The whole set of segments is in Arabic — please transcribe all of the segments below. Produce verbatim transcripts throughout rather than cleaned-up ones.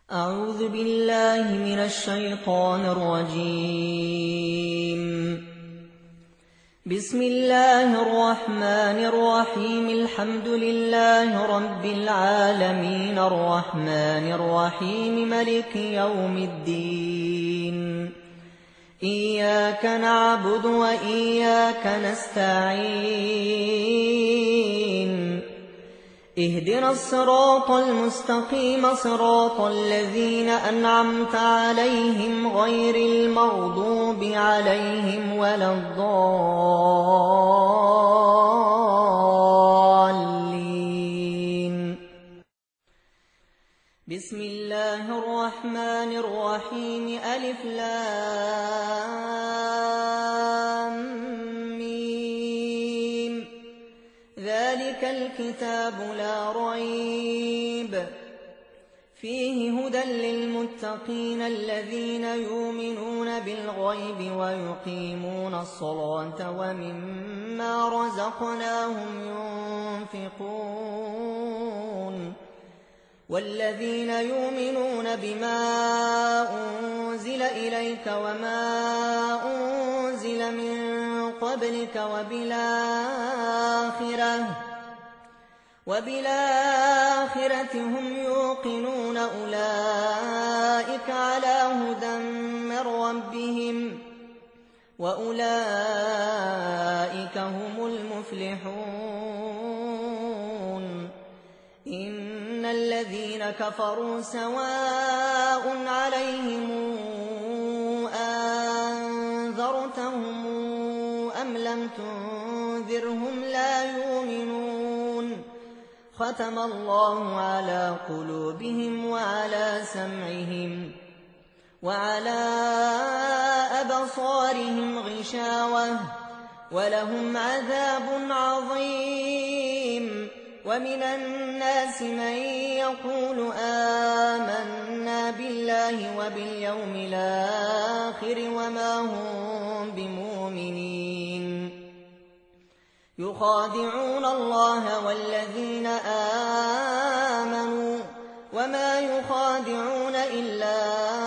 أعوذ بالله من الشيطان الرجيم. بسم الله الرحمن الرحيم. الحمد لله رب العالمين الرحمن الرحيم ملك يوم الدين. إياك نعبد وإياك نستعين. اهدنا الصراط المستقيم صراط الذين أنعمت عليهم غير المغضوب عليهم ولا الضالين. بسم الله الرحمن الرحيم. ألف لام ذلك الكتاب لا ريب فيه هدى للمتقين الذين يؤمنون بالغيب ويقيمون الصلاة ومما رزقناهم ينفقون والذين يؤمنون بما أنزل إليك وما أنزل من قبلك وبالآخرة وبالآخرة هم يوقنون. أولئك على هدى من ربهم وأولئك هم المفلحون. إن الذين كفروا سواء عليهم أنذرتهم أم لم تنذرهم لا يؤمنون. ختم الله على قلوبهم وعلى سمعهم وعلى أبصارهم غشاوة ولهم عذاب عظيم. ومن الناس من يقول آمنا بالله وباليوم الآخر وما هم بمؤمنين. يخادعون الله والذين آمنوا وما يخادعون إلا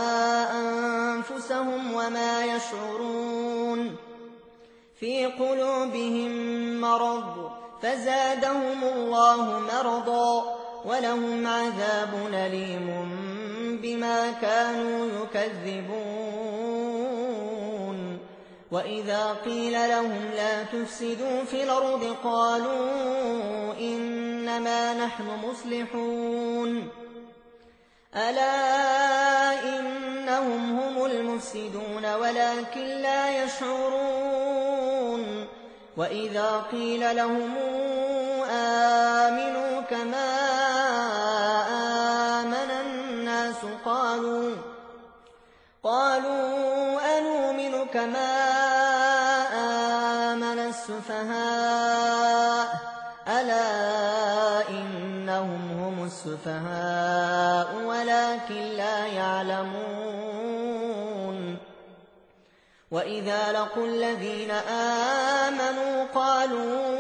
أنفسهم وما يشعرون. في قلوبهم مرض فزادهم الله مرضا ولهم عذاب أليم بما كانوا يكذبون. وإذا قيل لهم لا تفسدوا في الأرض قالوا إنما نحن مصلحون. ألا إنهم هم المفسدون ولكن لا يشعرون. وإذا قيل لهم آمنوا كما آمن الناس قالوا قالوا أنؤمن كما آمن السفهاء. ألا إنهم هم السفهاء ولكن لا يعلمون. وإذا لقوا الذين آمنوا قالوا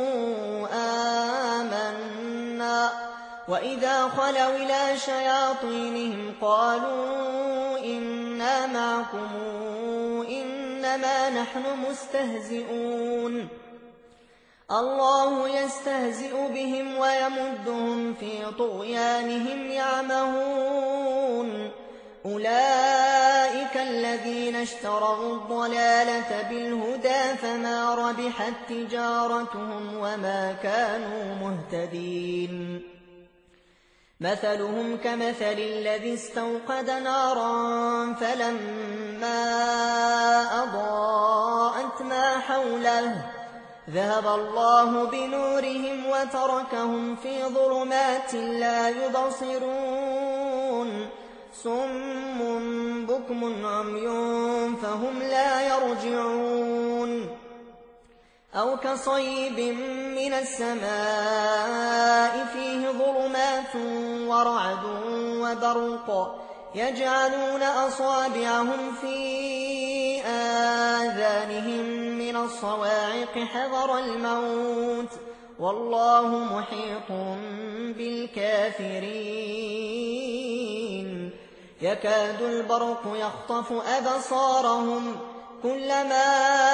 آمنا وإذا خلوا إلى شياطينهم قالوا إنا معكم إنما نحن مستهزئون. الله يستهزئ بهم ويمدهم في طغيانهم يعمهون. أولئك الذين اشتروا الضلالة بالهدى فما ربحت تجارتهم وما كانوا مهتدين. مثلهم كمثل الذي استوقد نارا فلما أضاءت ما حوله ذهب الله بنورهم وتركهم في ظلمات لا يبصرون. صم بكم عمي فهم لا يرجعون. أو كصيب من السماء فيه ظلمات ورعد وبرق يجعلون أصابعهم في آذانهم من الصواعق حذر الموت والله محيط بالكافرين. يكاد البرق يخطف أبصارهم كلما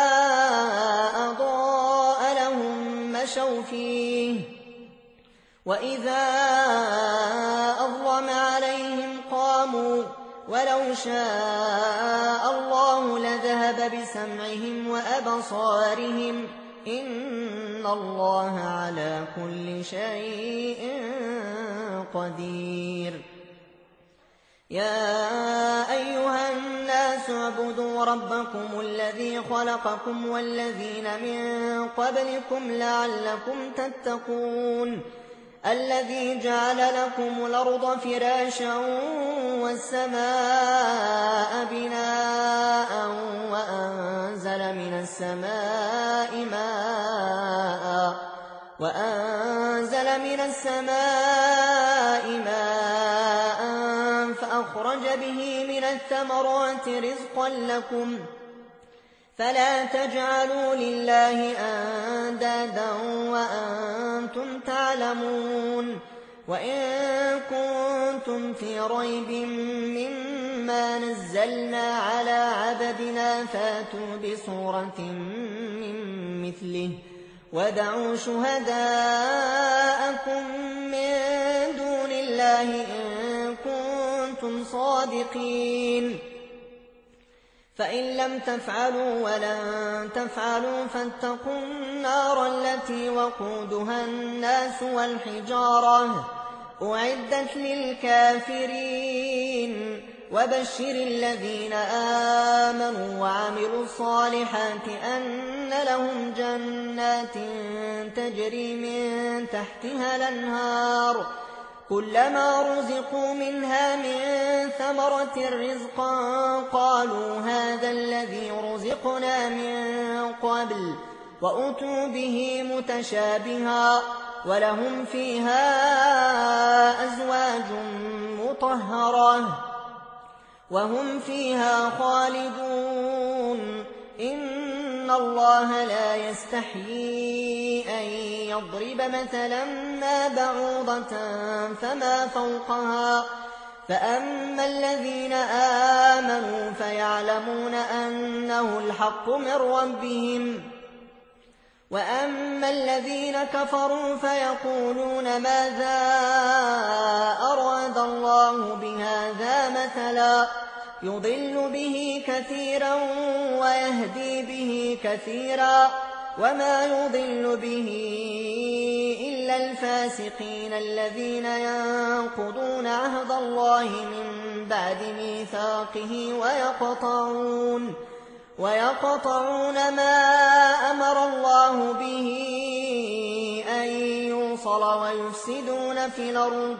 أضاء لهم مشوا فيه وإذا أظلم عليهم قاموا ولو شاء الله لذهب بسمعهم وأبصارهم إن الله على كل شيء قدير. يا أيها الناس اعبدوا ربكم الذي خلقكم والذين من قبلكم لعلكم تتقون الذي جعل لكم الأرض فراشا والسماء بناء وأنزل من السماء ماء وأنزل من السماء ماء فأخرج به من الثمرات رزقا لكم فلا تجعلوا لله أندادا وأنتم تعلمون. وإن كنتم في ريب مما نزلنا على عبدنا فاتوا بسورة من مثله وادعوا شهداءكم من دون الله إن كنتم صادقين فإن لم تفعلوا ولن تفعلوا فاتقوا النار التي وقودها الناس والحجارة أعدت للكافرين. وبشر الذين آمنوا وعملوا الصالحات أن لهم جنات تجري من تحتها الأنهار كلما رزقوا منها من ثمرة رزقا قالوا هذا الذي رزقنا من قبل وأتوا به متشابها ولهم فيها أزواج مطهرة وهم فيها خالدون. إن الله لا يستحيي أن يضرب مثلا ما بعوضة فما فوقها فأما الذين آمنوا فيعلمون أنه الحق من ربهم وأما الذين كفروا فيقولون ماذا أراد الله بهذا مثلا يضل به كثيرا ويهدي به كثيرا وما يضل به إلا الفاسقين الذين ينقضون عهد الله من بعد ميثاقه ويقطعون ويقطعون ما أمر الله به أن يوصل ويفسدون في الأرض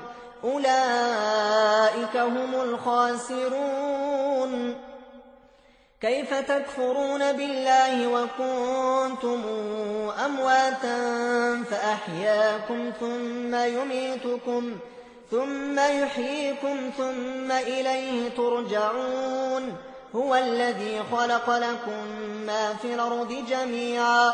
أولئك هم الخاسرون. كيف تكفرون بالله وكنتم أمواتا فأحياكم ثم يميتكم ثم يحييكم ثم إليه ترجعون. هو الذي خلق لكم ما في الأرض جميعا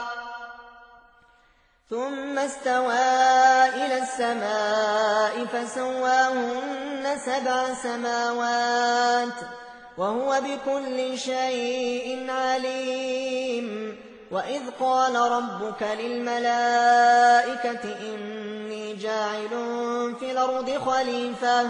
ثم استوى إلى السماء فسواهن سبع سماوات وهو بكل شيء عليم. وإذ قال ربك للملائكة إني جاعل في الأرض خليفة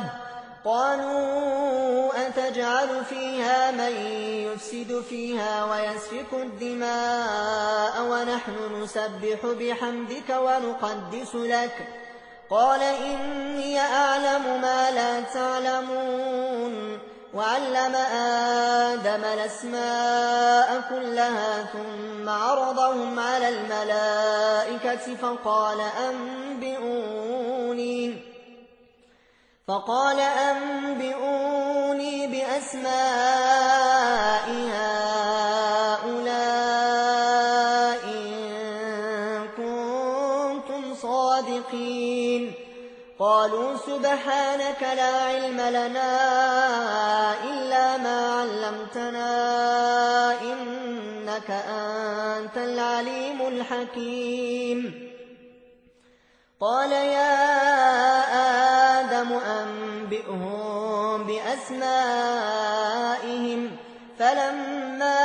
قالوا أتجعل فيها من يفسد فيها ويسفك الدماء ونحن نسبح بحمدك ونقدس لك قال إني أعلم ما لا تعلمون. وعلم آدم الأسماء كلها ثم عرضهم على الملائكة فقال أنبئوني فقال أنبئوني بأسماء هؤلاء إن كنتم صادقين. قالوا سبحانك لا علم لنا إلا ما علمتنا إنك أنت العليم الحكيم. قال يا آدم آدم أنبئهم بأسمائهم فلما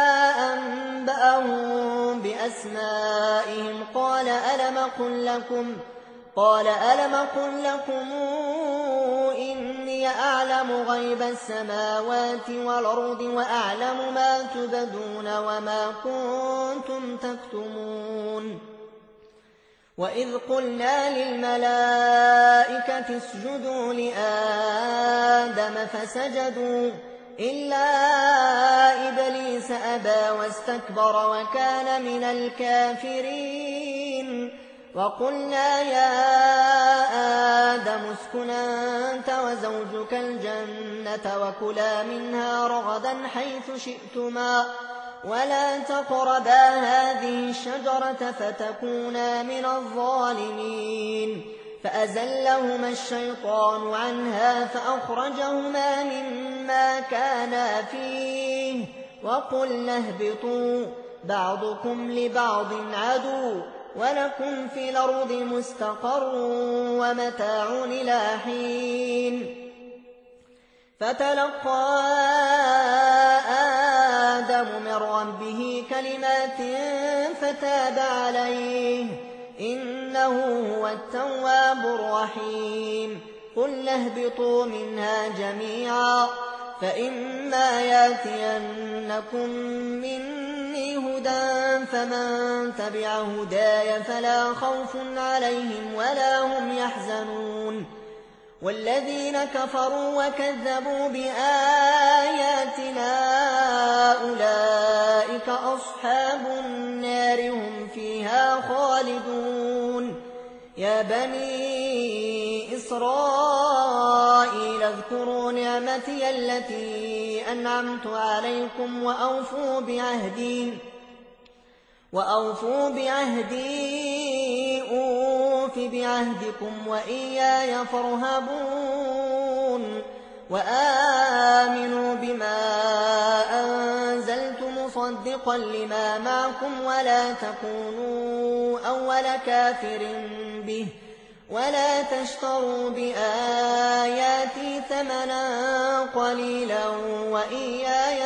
أنبأهم بأسمائهم قال ألم أقل لكم قال ألم أقل لكم إني أعلم غيب السماوات والأرض وأعلم ما تبدون وما كنتم تكتمون وإذ قلنا للملائكة اسجدوا لآدم فسجدوا إلا إبليس أبى واستكبر وكان من الكافرين وقلنا يا آدم اسكن أنت وزوجك الجنة وكلا منها رغدا حيث شئتما ولا تقربا هذه الشجرة فتكونا من الظالمين فأزلهما الشيطان عنها فأخرجهما مما كانا فيه وقلنا اهبطوا بعضكم لبعض عدو ولكم في الأرض مستقر ومتاع إلى حين فتلقى آدم من ربه كلمات فتاب عليه إنه هو التواب الرحيم قل اهبطوا منها جميعا فإما ياتينكم مني هدى فمن تبع هداي فلا خوف عليهم ولا هم يحزنون والذين كفروا وكذبوا بآياتنا أولئك أصحاب النار هم فيها خالدون يا بني إسرائيل اذكروا نعمتي التي أنعمت عليكم وأوفوا بعهدي وأوفوا بعهدي أوف بعهدكم وإياي فارهبون وآمنوا بما أنزلت مصدقا لما معكم ولا تكونوا أول كافر به ولا تشتروا بآياتي ثمنا قليلا وإياي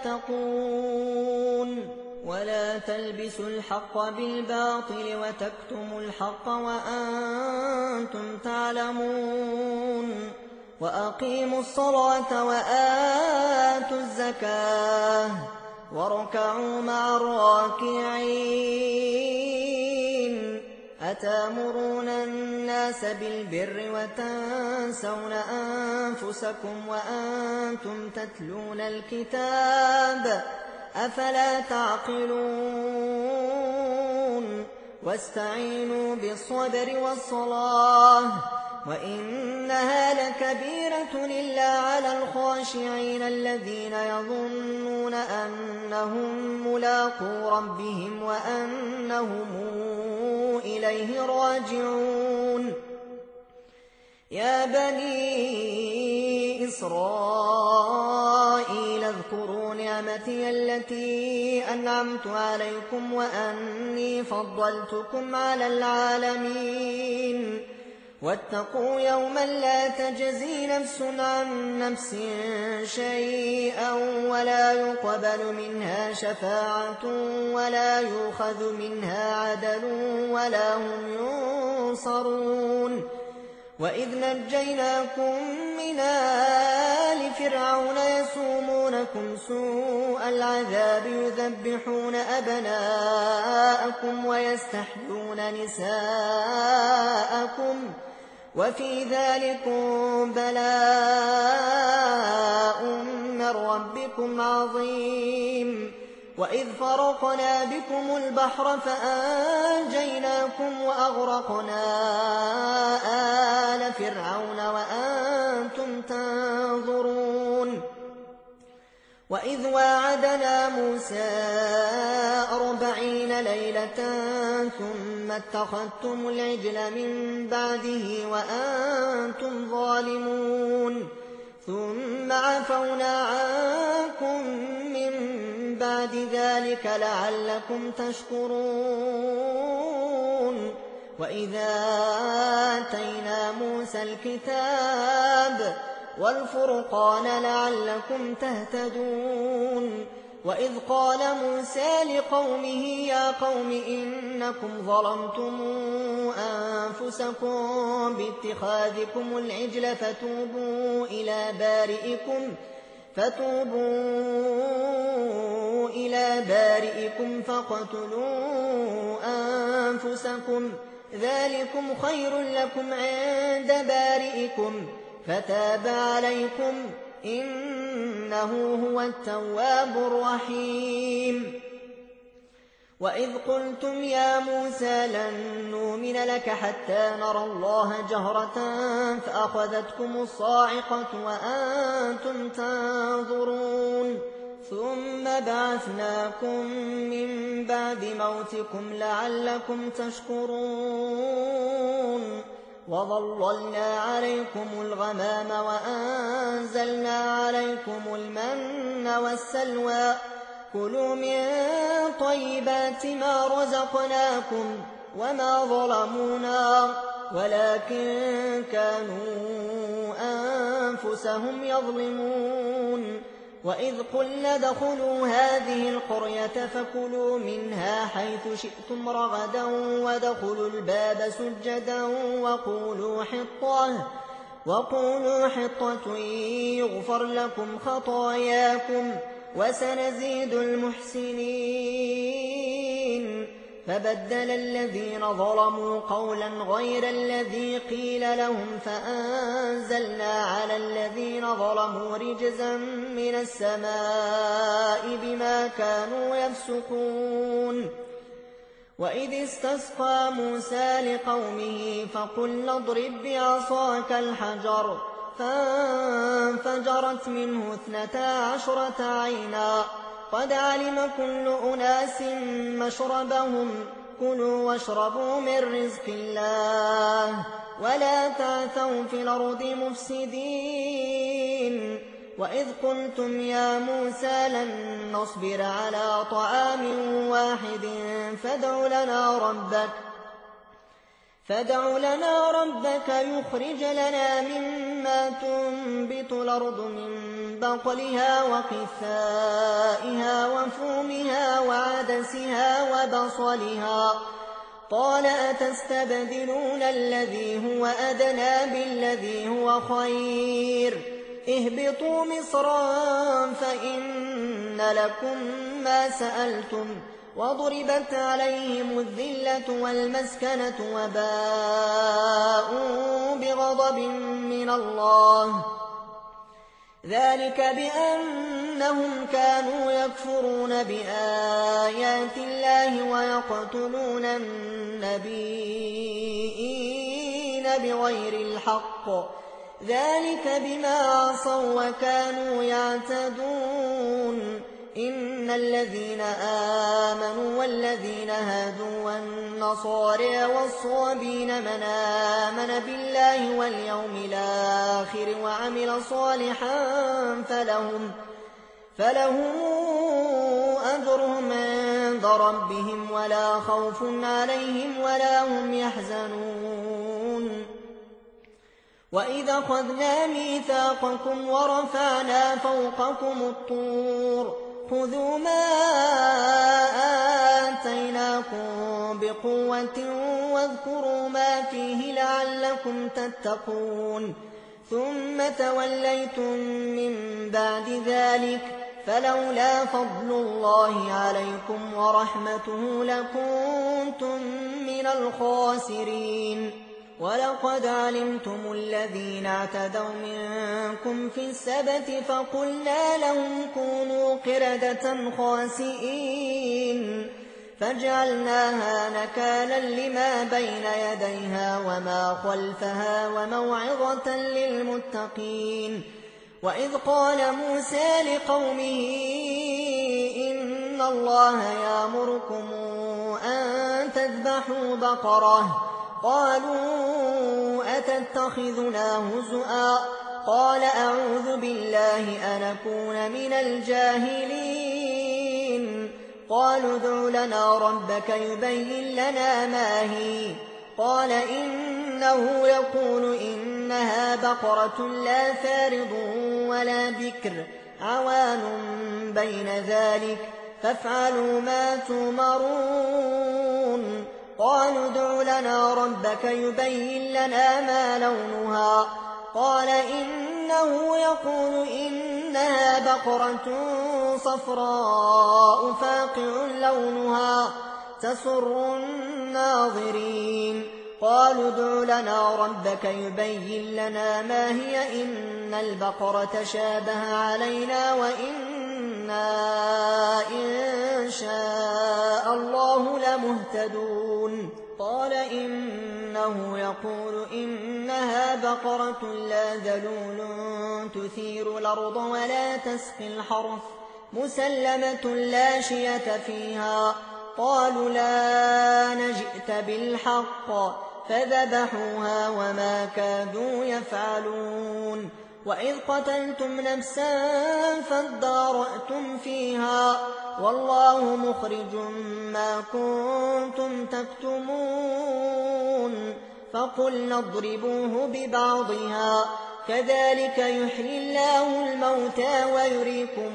فاتقون ولا تلبسوا الحق بالباطل وتكتموا الحق وأنتم تعلمون وأقيموا الصلاة وآتوا الزكاة واركعوا مع الراكعين أتامرون الناس بالبر وتنسون أنفسكم وأنتم تتلون الكتاب أفلا تعقلون واستعينوا بالصبر والصلاة وإنها لكبيرة إلا على الخاشعين الذين يظنون أنهم ملاقو ربهم وأنهم إليه راجعون يا بني إسرائيل اذكروا نعمتي التي أنعمت عليكم وأني فضلتكم على العالمين واتقوا يوما لا تجزي نفس عن نفس شيئا ولا يقبل منها شفاعة ولا يؤخذ منها عدل ولا هم ينصرون وإذ نجيناكم من آل فرعون يسومونكم سوء العذاب يذبحون أبناءكم ويستحيون نساءكم وفي ذلكم بلاء من ربكم عظيم وإذ فرقنا بكم البحر فأنجيناكم وأغرقنا آل فرعون وأنتم تنظرون وإذ واعدنا موسى أربعين ليلة ثم اتخذتم العجل من بعده وأنتم ظالمون ثم عفونا عنكم من بعد ذلك لعلكم تشكرون وإذا آتينا موسى الكتاب والفرقان لعلكم تهتدون وإذ قال موسى لقومه يا قوم إنكم ظلمتم أنفسكم باتخاذكم العجل فتوبوا إلى بارئكم فتوبوا إلى بارئكم فاقتلوا أنفسكم ذلكم خير لكم عند بارئكم فتاب عليكم إنه هو التواب الرحيم وإذ قلتم يا موسى لن نؤمن لك حتى نرى الله جهرة فأخذتكم الصاعقة وأنتم تنظرون ثم بعثناكم من بعد موتكم لعلكم تشكرون وظللنا عليكم الغمام وأنزلنا عليكم المن والسلوى كلوا من طيبات ما رزقناكم وما ظلمونا ولكن كانوا أنفسهم يظلمون وإذ قلنا ادخلوا هذه القرية فكلوا منها حيث شئتم رغدا وادخلوا الباب سجدا وقولوا حطة وقولوا حطة يغفر لكم خطاياكم وسنزيد المحسنين فبدل الذين ظلموا قولا غير الذي قيل لهم فأنزلنا على الذين ظلموا رجزا من السماء بما كانوا يفسقون وإذ استسقى موسى لقومه فقلنا اضرب بعصاك الحجر فانفجرت منه اثنتا عشرة عينا قد علم كل أناس مشربهم كلوا واشربوا من رزق الله ولا تعثوا في الأرض مفسدين وإذ قلتم يا موسى لن نصبر على طعام واحد فادع لنا ربك فادع لنا ربك يخرج لنا مما تنبت الأرض من بقلها وقثائها وفومها وعدسها وبصلها قال أتستبدلون الذي هو أدنى بالذي هو خير اهبطوا مصرا فإن لكم ما سألتم وضربت عليهم الذلة والمسكنة وباءوا بغضب من الله ذلك بأنهم كانوا يكفرون بآيات الله ويقتلون النبيين بغير الحق ذلك بما عصوا وكانوا يعتدون إن الذين آمنوا والذين هادوا والنصارى والصابين من آمن بالله واليوم الآخر وعمل صالحا فلهم, فلهم أجرهم عند ربهم ولا خوف عليهم ولا هم يحزنون وإذا أخذنا ميثاقكم ورفعنا فوقكم الطور خذوا ما آتيناكم بقوة واذكروا ما فيه لعلكم تتقون ثم توليتم من بعد ذلك فلولا فضل الله عليكم ورحمته لكنتم من الخاسرين ولقد علمتم الذين اعتدوا منكم في السبت فقلنا لهم كونوا قردة خاسئين فجعلناها نكالا لما بين يديها وما خلفها وموعظة للمتقين وإذ قال موسى لقومه إن الله يأمركم أن تذبحوا بقرة قالوا أتتخذنا هزؤا قال أعوذ بالله أن أكون من الجاهلين قالوا ادع لنا ربك يبين لنا ما هي قال إنه يقول إنها بقرة لا فارض ولا بكر عوان بين ذلك فافعلوا ما تؤمرون. قالوا ادع لنا ربك يبين لنا ما لونها قال إنه يقول إنها بقرة صفراء فاقع لونها تسر الناظرين. قالوا ادع لنا ربك يبين لنا ما هي إن البقرة شابه علينا وإنا إن شاء الله لمهتدون. قال إنه يقول إنها بقرة لا ذلول تثير الأرض ولا تسقي الحرث مسلمة لا شية فيها. قالوا لا نجئت بالحق فذبحوها وما كادوا يفعلون. وإذ قتلتم نفسا فادارأتم فيها والله مخرج ما كنتم تكتمون. فقلنا اضربوه ببعضها كذلك يحيي الله الموتى ويريكم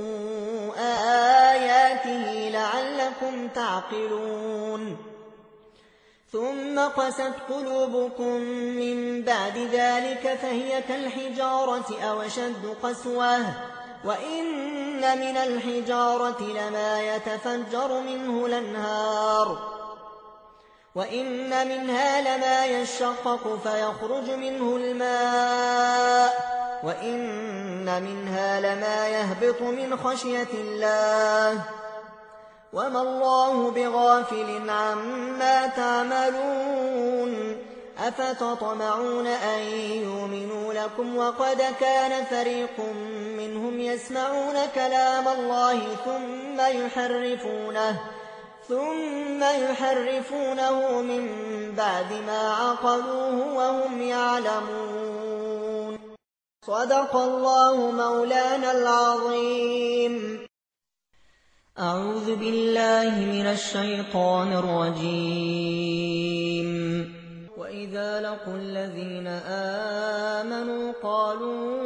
آياته لعلكم تعقلون. ثم قست قلوبكم من بعد ذلك فهي كالحجارة أو أشد قسوة وإن من الحجارة لما يتفجر منه الأنهار وإن منها لما يشقق فيخرج منه الماء وإن منها لما يهبط من خشية الله وما الله بغافل عما تعملون. أفتطمعون أن يؤمنوا لكم وقد كان فريق منهم يسمعون كلام الله ثم يحرفونه ثم يحرفونه من بعد ما عقلوه وهم يعلمون. صدق الله مولانا العظيم. أعوذ بالله من الشيطان الرجيم. وإذا لقوا الذين آمنوا قالوا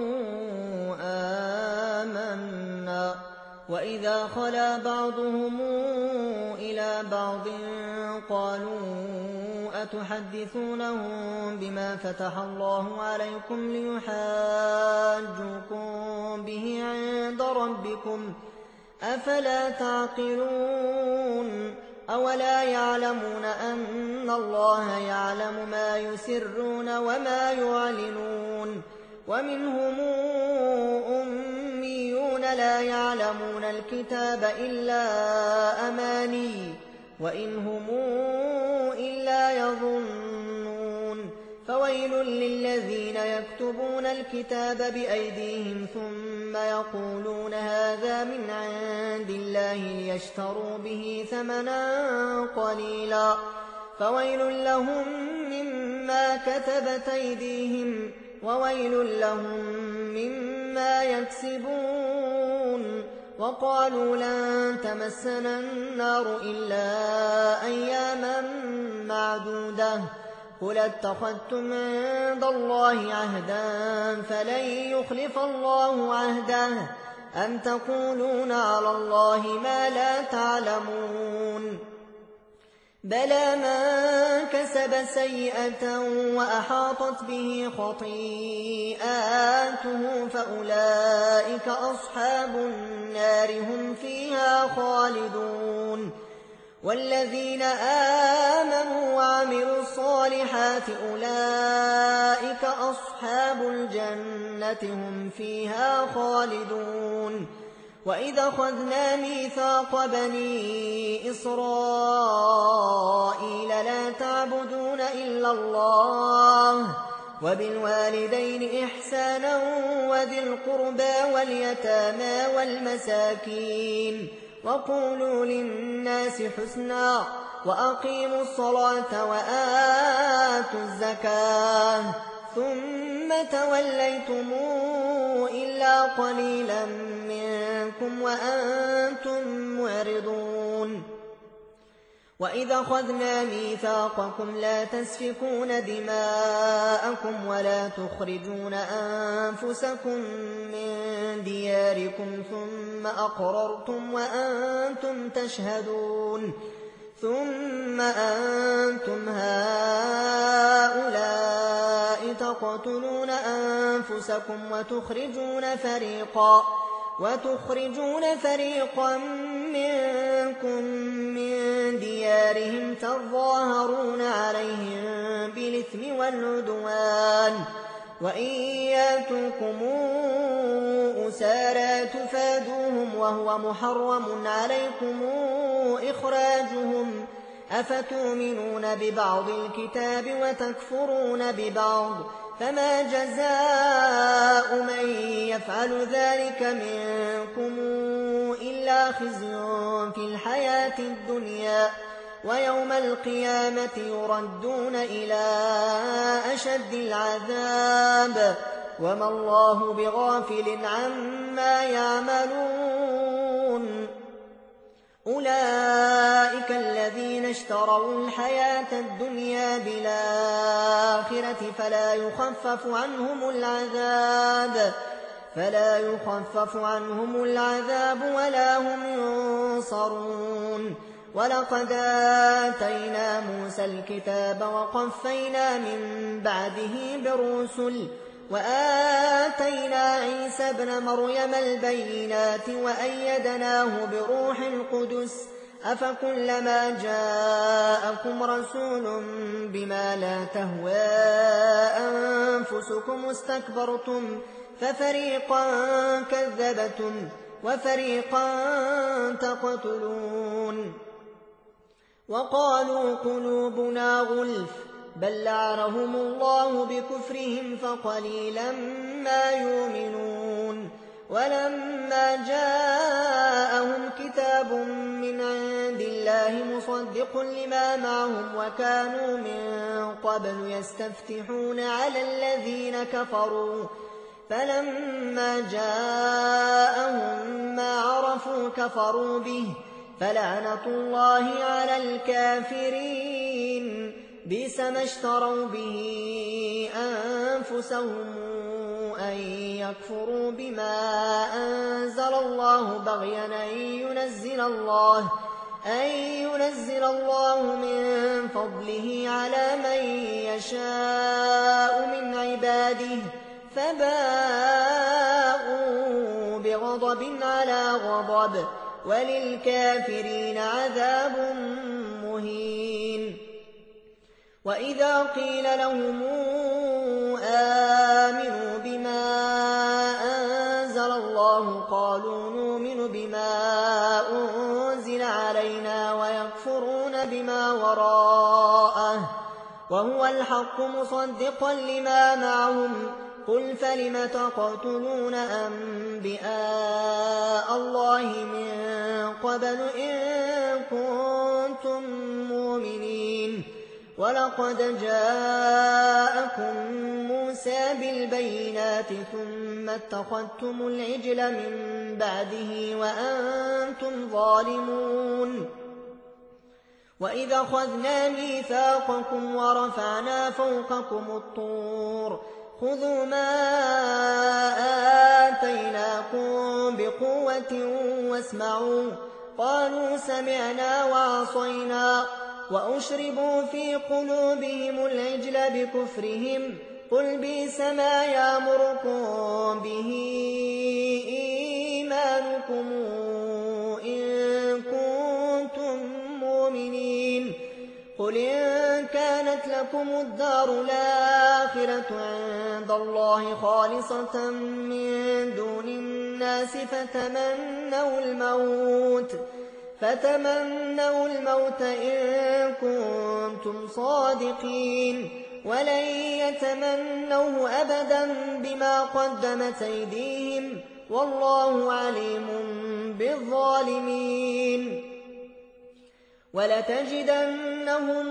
آمنا وإذا خلا بعضهم إلى بعض قالوا أتحدثونهم بما فتح الله عليكم ليحاجوكم به عند ربكم أفلا تعقلون. أولا يعلمون أن الله يعلم ما يسرون وما يعلنون. ومنهم أميون لا يعلمون الكتاب إلا أماني وإن هم إلا يظنون. فويل للذين يكتبون الكتاب بأيديهم ثم يقولون هذا من عند الله ليشتروا به ثمنا قليلا فويل لهم مما كتبت أيديهم وويل لهم مما يكسبون. وقالوا لن تمسنا النار إلا أياما معدودة قل اتخذتم عند الله عهدا فلن يخلف الله عهده أم تقولون على الله ما لا تعلمون. بلى من كسب سيئة وأحاطت به خطيئاته فأولئك أصحاب النار هم فيها خالدون. والذين آمنوا وعملوا الصالحات أولئك أصحاب الجنة هم فيها خالدون. وإذا أخذنا ميثاق بني إسرائيل لا تعبدون إلا الله وبالوالدين إحسانا وذي القربى واليتامى والمساكين وقولوا للناس حسنا وأقيموا الصلاة وآتوا الزكاة ثم توليتم إلا قليلا منكم وأنتم معرضون. وَإِذْ أَخَذْنَا مِيثَاقَكُمْ لَا تَسْفِكُونَ دِمَاءَكُمْ وَلَا تُخْرِجُونَ أَنفُسَكُم مِّن دِيَارِكُمْ ثُمَّ أَقْرَرْتُمْ وَأَنتُمْ تَشْهَدُونَ ثُمَّ أَنتُمْ هَٰؤُلَاءِ تَقْتُلُونَ أَنفُسَكُمْ وَتُخْرِجُونَ فَرِيقًا وتخرجون فريقا منكم من ديارهم تظاهرون عليهم بالإثم والعدوان وإن ياتوكم أسارى تفادوهم وهو محرم عليكم إخراجهم أفتؤمنون ببعض الكتاب وتكفرون ببعض فما جزاء من يفعل ذلك منكم إلا خزي في الحياة الدنيا ويوم القيامة يردون إلى أشد العذاب وما الله بغافل عما يعملون أولئك الذين اشتروا الحياة الدنيا بالآخرة فلا يخفف عنهم العذاب فلا يخفف عنهم العذاب ولا هم ينصرون ولقد آتينا موسى الكتاب وقفينا من بعده بالرسل وآتينا عيسى ابن مريم البينات وأيدناه بروح القدس أفكلما جاءكم رسول بما لا تهوى أنفسكم استكبرتم ففريقا كذبتم وفريقا تقتلون وقالوا قلوبنا غلف بل لعنهم الله بكفرهم فقليلا ما يؤمنون ولما جاءهم كتاب من عند الله مصدق لما معهم وكانوا من قبل يستفتحون على الذين كفروا فلما جاءهم ما عرفوا كفروا به فلعنة الله على الكافرين بئس ما اشتروا به أنفسهم أن يكفروا بما أنزل الله بغيا أن ينزل الله أن ينزل الله من فضله على من يشاء من عباده فباءوا بغضب على غضب وللكافرين عذاب مهين وإذا قيل لهم آمنوا بما أنزل الله قالوا نؤمن بما أنزل علينا ويكفرون بما وراءه وهو الحق مصدقا لما معهم قل فلم تقتلون أنبياء الله من قبل إن كنتم مؤمنين ولقد جاءكم موسى بالبينات ثم اتخذتم العجل من بعده وأنتم ظالمون وإذا أخذنا ميثاقكم ورفعنا فوقكم الطور خذوا ما آتيناكم بقوة واسمعوا قالوا سمعنا وعصينا وأشربوا في قلوبهم العجل بكفرهم قل بئس ما يأمركم به إيمانكم إن كنتم مؤمنين قل إن كانت لكم الدار الآخرة عند الله خالصة من دون الناس فتمنوا الموت فتمنوا الموت إن كنتم صادقين ولن يتمنوه أبدا بما قدمت أيديهم والله عليم بالظالمين ولتجدنهم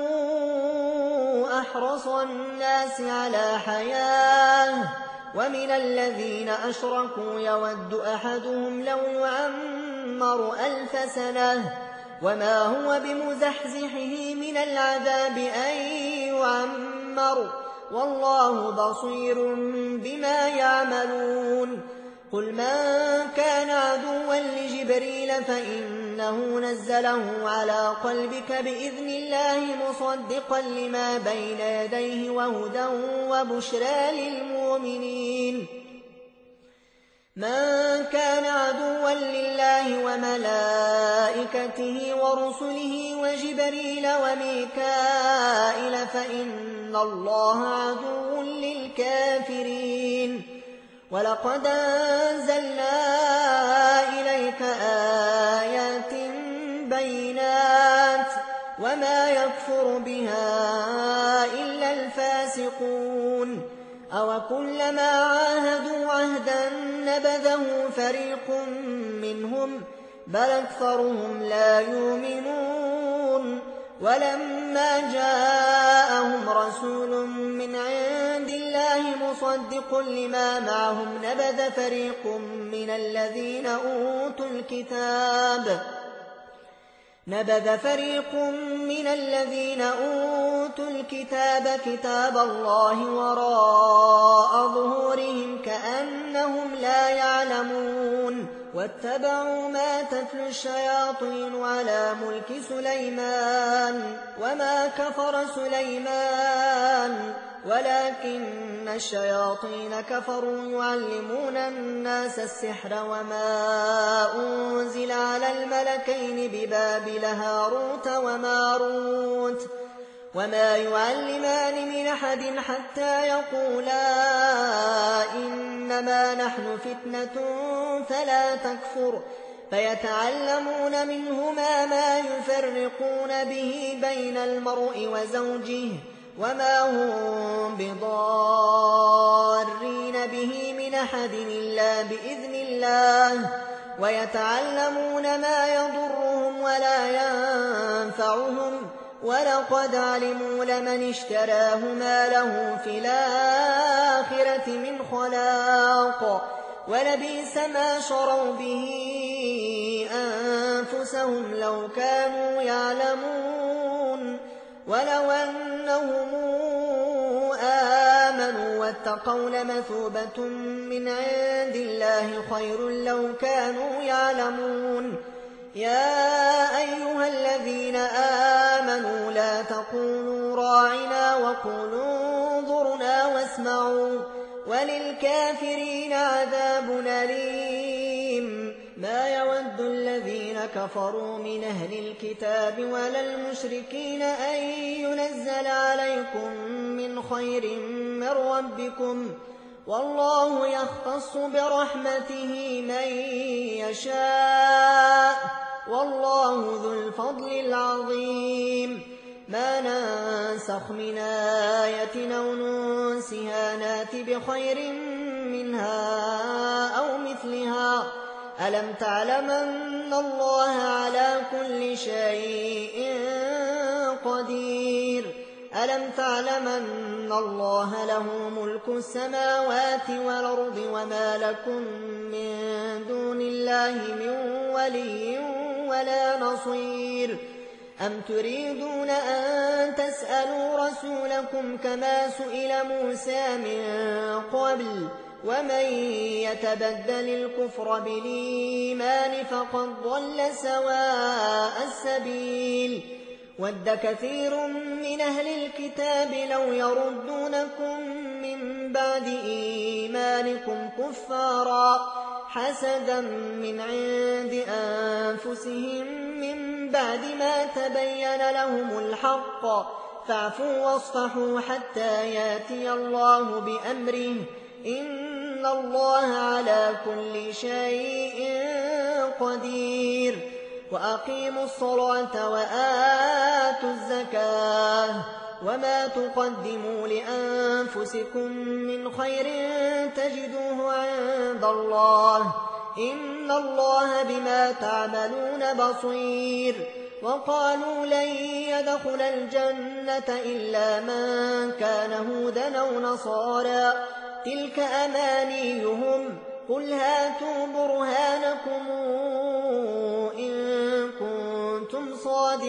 أحرص الناس على حياة ومن الذين أشركوا يود أحدهم لو يعمر ألف سنة وما هو بمزحزحه من العذاب أن يعمر والله بصير بما يعملون قل من كان عدوا لجبريل فإنه نزله على قلبك بإذن الله مصدقا لما بين يديه وهدى وبشرى للمؤمنين من كان عدوا لله وملائكته ورسله وجبريل وميكائيل فإن الله عدو للكافرين ولقد أنزلنا إليك آيات بينات وما يكفر بها إلا الفاسقون أو كلما عاهدوا عهدا نبذه فريق منهم بل أكثرهم لا يؤمنون ولما جاءهم رسول من عند الله مصدق لما معهم نبذ فريق من الذين أوتوا الكتاب نبذ فريق من الذين أوتوا الكتاب كتاب الله وراء ظهورهم كأنهم لا يعلمون واتبعوا ما تتلو الشياطين على ملك سليمان وما كفر سليمان ولكن الشياطين كفروا يعلمون الناس السحر وما أنزل على الملكين ببابل هاروت وماروت وما يعلمان من أحد حتى يقولا إنما نحن فتنة فلا تكفر فيتعلمون منهما ما يفرقون به بين المرء وزوجه وما هم بضارين به من أحد إلا بإذن الله ويتعلمون ما يضرهم ولا ينفعهم ولقد علموا لمن اشتراه ما له في الآخرة من خلاق ولبئس ما شروا به أنفسهم لو كانوا يعلمون ولو أنهم آمنوا واتقوا لمثوبة من عند الله خير لو كانوا يعلمون يا أيها الذين آمنوا لا تقولوا راعنا وقولوا انظرنا واسمعوا وللكافرين عذاب أليم ما يود الذين كفروا من أهل الكتاب ولا المشركين أن ينزل عليكم من خير من ربكم والله يختص برحمته من يشاء والله ذو الفضل العظيم ما ننسخ من آية أو ننسها نات بخير منها أو مثلها ألم تعلم أن الله على كل شيء قدير ألم تعلم أن الله له ملك السماوات والأرض وما لكم من دون الله من ولي ولا نصير أم تريدون أن تسألوا رسولكم كما سئل موسى من قبل ومن يتبدل الكفر بالإيمان فقد ضل سواء السبيل ود كثير من أهل الكتاب لو يردونكم من بعد إيمانكم كفارا حسدا من عند أنفسهم من بعد ما تبين لهم الحق فاعفوا واصفحوا حتى ياتي الله بأمره إن الله على كل شيء قدير وأقيموا الصلاة وآتوا الزكاة وما تقدموا لأنفسكم من خير تجدوه عند الله إن الله بما تعملون بصير وقالوا لن يدخل الجنة إلا من كان هودا أو نصارى تلك أمانيهم قل هاتوا برهانكم إن كنتم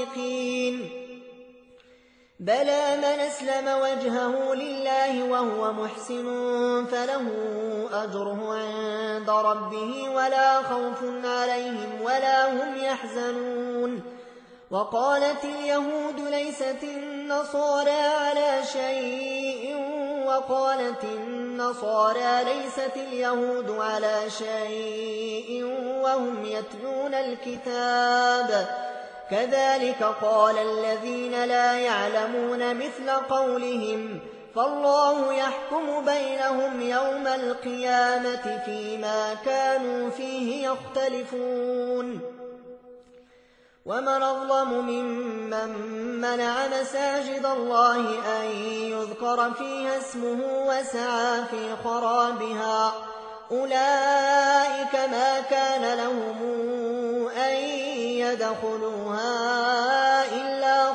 الصادقين بلى من أسلم وجهه لله وهو محسن فله أجره عند ربه ولا خوف عليهم ولا هم يحزنون وقالت اليهود ليست النصارى على شيء وقالت النصارى ليست اليهود على شيء وهم يتلون الكتاب كذلك قال الذين لا يعلمون مثل قولهم فالله يحكم بينهم يوم القيامة فيما كانوا فيه يختلفون ومن أظلم ممن منع مساجد الله أن يذكر فيها اسمه وسعى في خرابها أولئك ما كان لهم أن يدخلوها إلا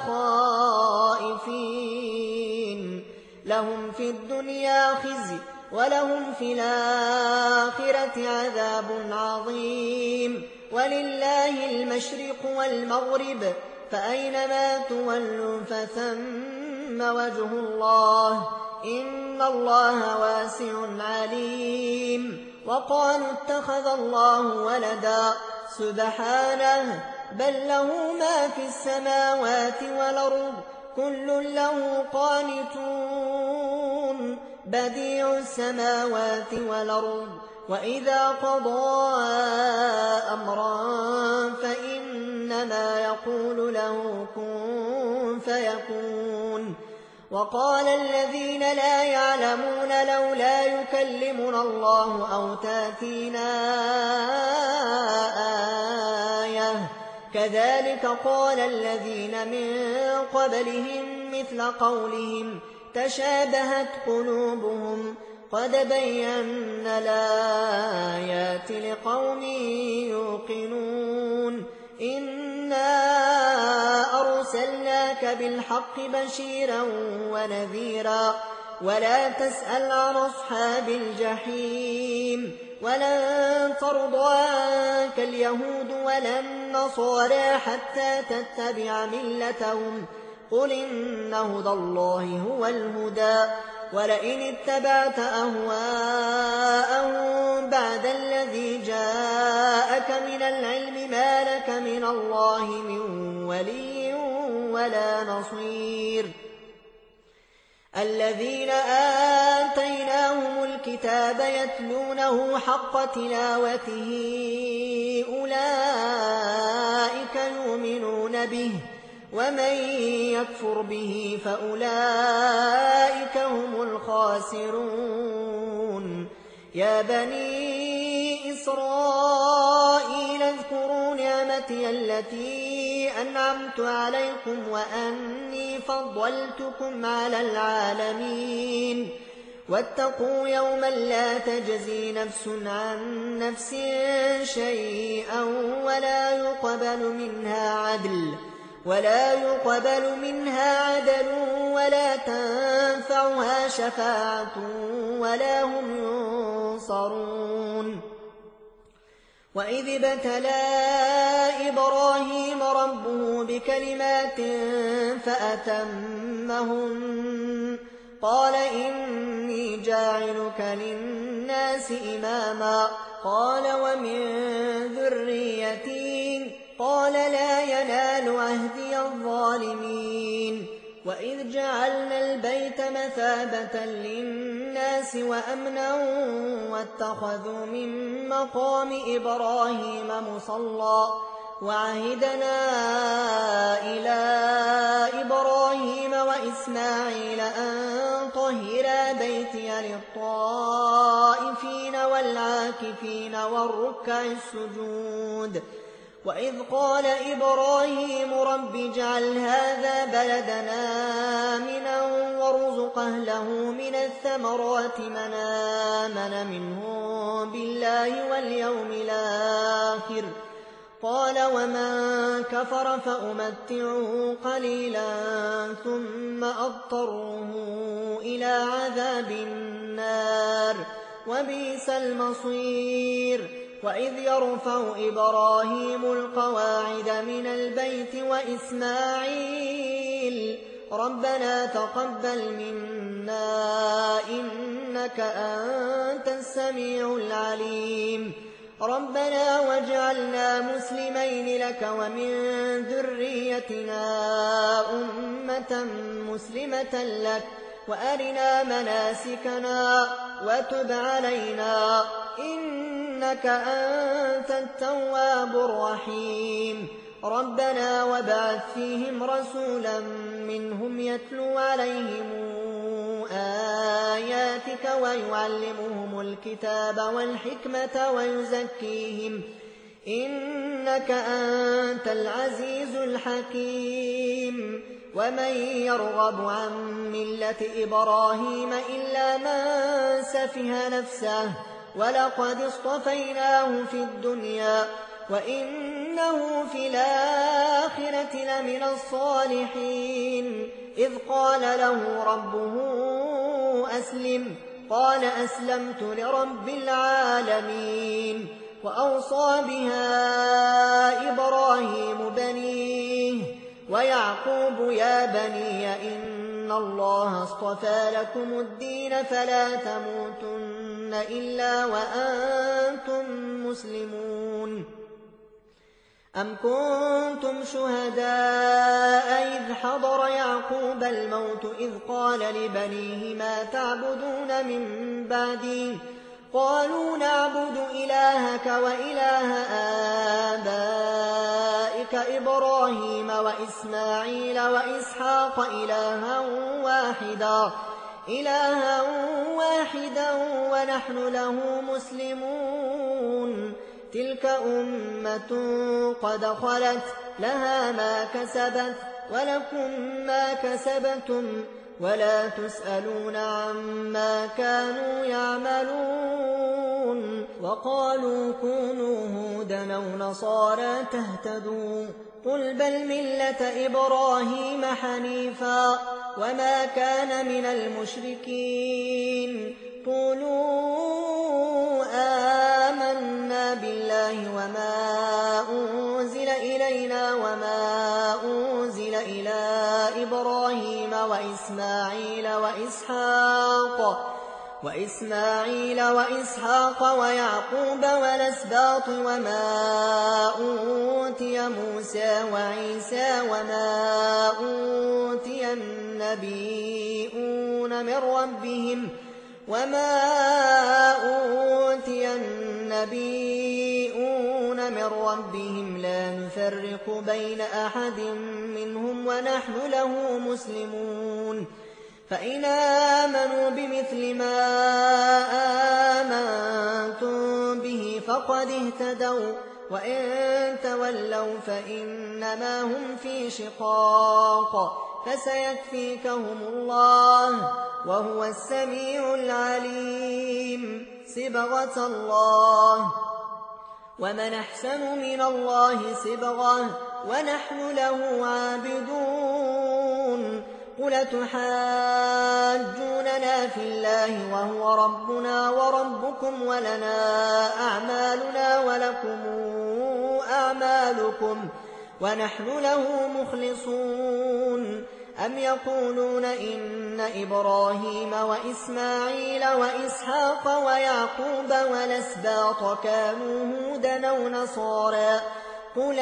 خائفين لهم في الدنيا خزي ولهم في الآخرة عذاب عظيم ولله المشرق والمغرب فأينما تولوا فثم وجه الله إن الله واسع عليم وقالوا اتخذ الله ولدا سبحانه بل له ما في السماوات والأرض كل له قانتون بديع السماوات والأرض وإذا قضى أمرا فإنما يقول له كن فيكون وقال الذين لا يعلمون لولا يكلمنا الله أو تأتينا آية كذلك قال الذين من قبلهم مثل قولهم تشابهت قلوبهم قد بينا الآيات لقوم يوقنون إنا أرسلناك بالحق بشيرا ونذيرا ولا تسأل عن أصحاب الجحيم ولن ترضى عنك اليهود ولا النصارى حتى تتبع ملتهم قل إن هدى الله هو الهدى ولئن اتبعت أهواءهم بعد الذي جاءك من العلم ما لك من الله من ولي ولا نصير الذين آتيناهم الكتاب يتلونه حق تلاوته أولئك يؤمنون به ومن يكفر به فأولئك هم الخاسرون يا بني إسرائيل اذكروا نعمتي التي أنعمت عليكم وأني فضلتكم على العالمين واتقوا يوما لا تجزي نفس عن نفس شيئا ولا يقبل منها عدل ولا يقبل منها عدل ولا تنفعها شفاعة ولا هم ينصرون وإذ ابتلى إبراهيم ربه بكلمات فأتمهن قال إني جاعلك للناس إماما قال ومن ذريتي قال لا ينال عهدي الظالمين وإذ جعلنا البيت مثابة للناس وأمنا واتخذوا من مقام إبراهيم مصلى وعهدنا إلى إبراهيم وإسماعيل أن طهرا بيتي للطائفين والعاكفين والركع السجود وإذ قال إبراهيم رب اجعل هذا بلدنا آمنا وارزق أهله من الثمرات من آمن منهم بالله واليوم الآخر قال ومن كفر فأمتعه قليلا ثم أضطره إلى عذاب النار وبئس المصير وإذ يرفع إبراهيم القواعد من البيت وإسماعيل ربنا تقبل منا إنك أنت السميع العليم ربنا واجعلنا مسلمين لك ومن ذريتنا أمة مسلمة لك وأرنا مناسكنا وتب علينا إنك أنت التواب الرحيم ربنا وابعث فيهم رسولا منهم يتلو عليهم آياتك ويعلمهم الكتاب والحكمة ويزكيهم إنك أنت العزيز الحكيم ومن يرغب عن ملة إبراهيم إلا من سفه نفسه ولقد اصطفيناه في الدنيا وإنه في الآخرة لمن الصالحين إذ قال له ربه أسلم قال أسلمت لرب العالمين وأوصى بها إبراهيم بنيه ويعقوب يا بني إن الله اصطفى لكم الدين فلا تموتن إلا وأنتم مسلمون أم كنتم شهداء إذ حضر يعقوب الموت إذ قال لبنيه ما تعبدون من بعدي قالوا نعبد إلهك وإله آبائك إبراهيم وإسماعيل وإسحاق إلها واحدا إلها واحدا ونحن له مسلمون تلك أمة قد خلت لها ما كسبت ولكم ما كسبتم ولا تسألون عما كانوا يعملون وقالوا كونوا هودا أو نصارى تهتدوا قل بل ملة إبراهيم حنيفا وما كان من المشركين قولوا آمنا بالله وما أنزل إلينا وما أنزل إلى إبراهيم وإسماعيل وإسحاق وإسماعيل وإسحاق ويعقوب والأسباط وما أوتي موسى وعيسى وما أوتي النبيون من ربهم وما أوتي النبيون من ربهم لا نفرق بين أحد منهم ونحن له مسلمون فإن آمنوا بمثل ما آمنتم به فقد اهتدوا وإن تولوا فإنما هم في شقاق فسيكفيكهم الله وهو السميع العليم صبغة الله ومن أحسن من الله صبغة ونحن له عابدون قل تحاجوننا في الله وهو ربنا وربكم ولنا أعمالنا ولكم أعمالكم ونحن له مخلصون أم يقولون إن إبراهيم وإسماعيل وإسحاق ويعقوب والأسباط كانوا هودا أو نصارى قل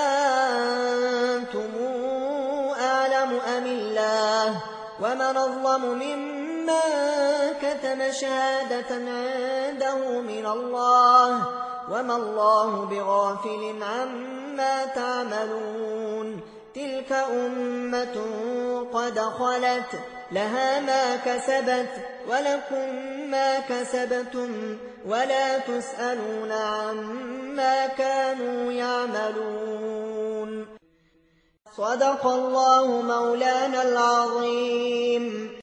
أنتم أعلم أم الله ومن أظلم ممن كتم شهادة عنده من الله وما الله بغافل عما تعملون تلك أمة قد خلت لها ما كسبت ولكم ما كسبتم ولا تسألون عما كانوا يعملون صدق الله مولانا العظيم.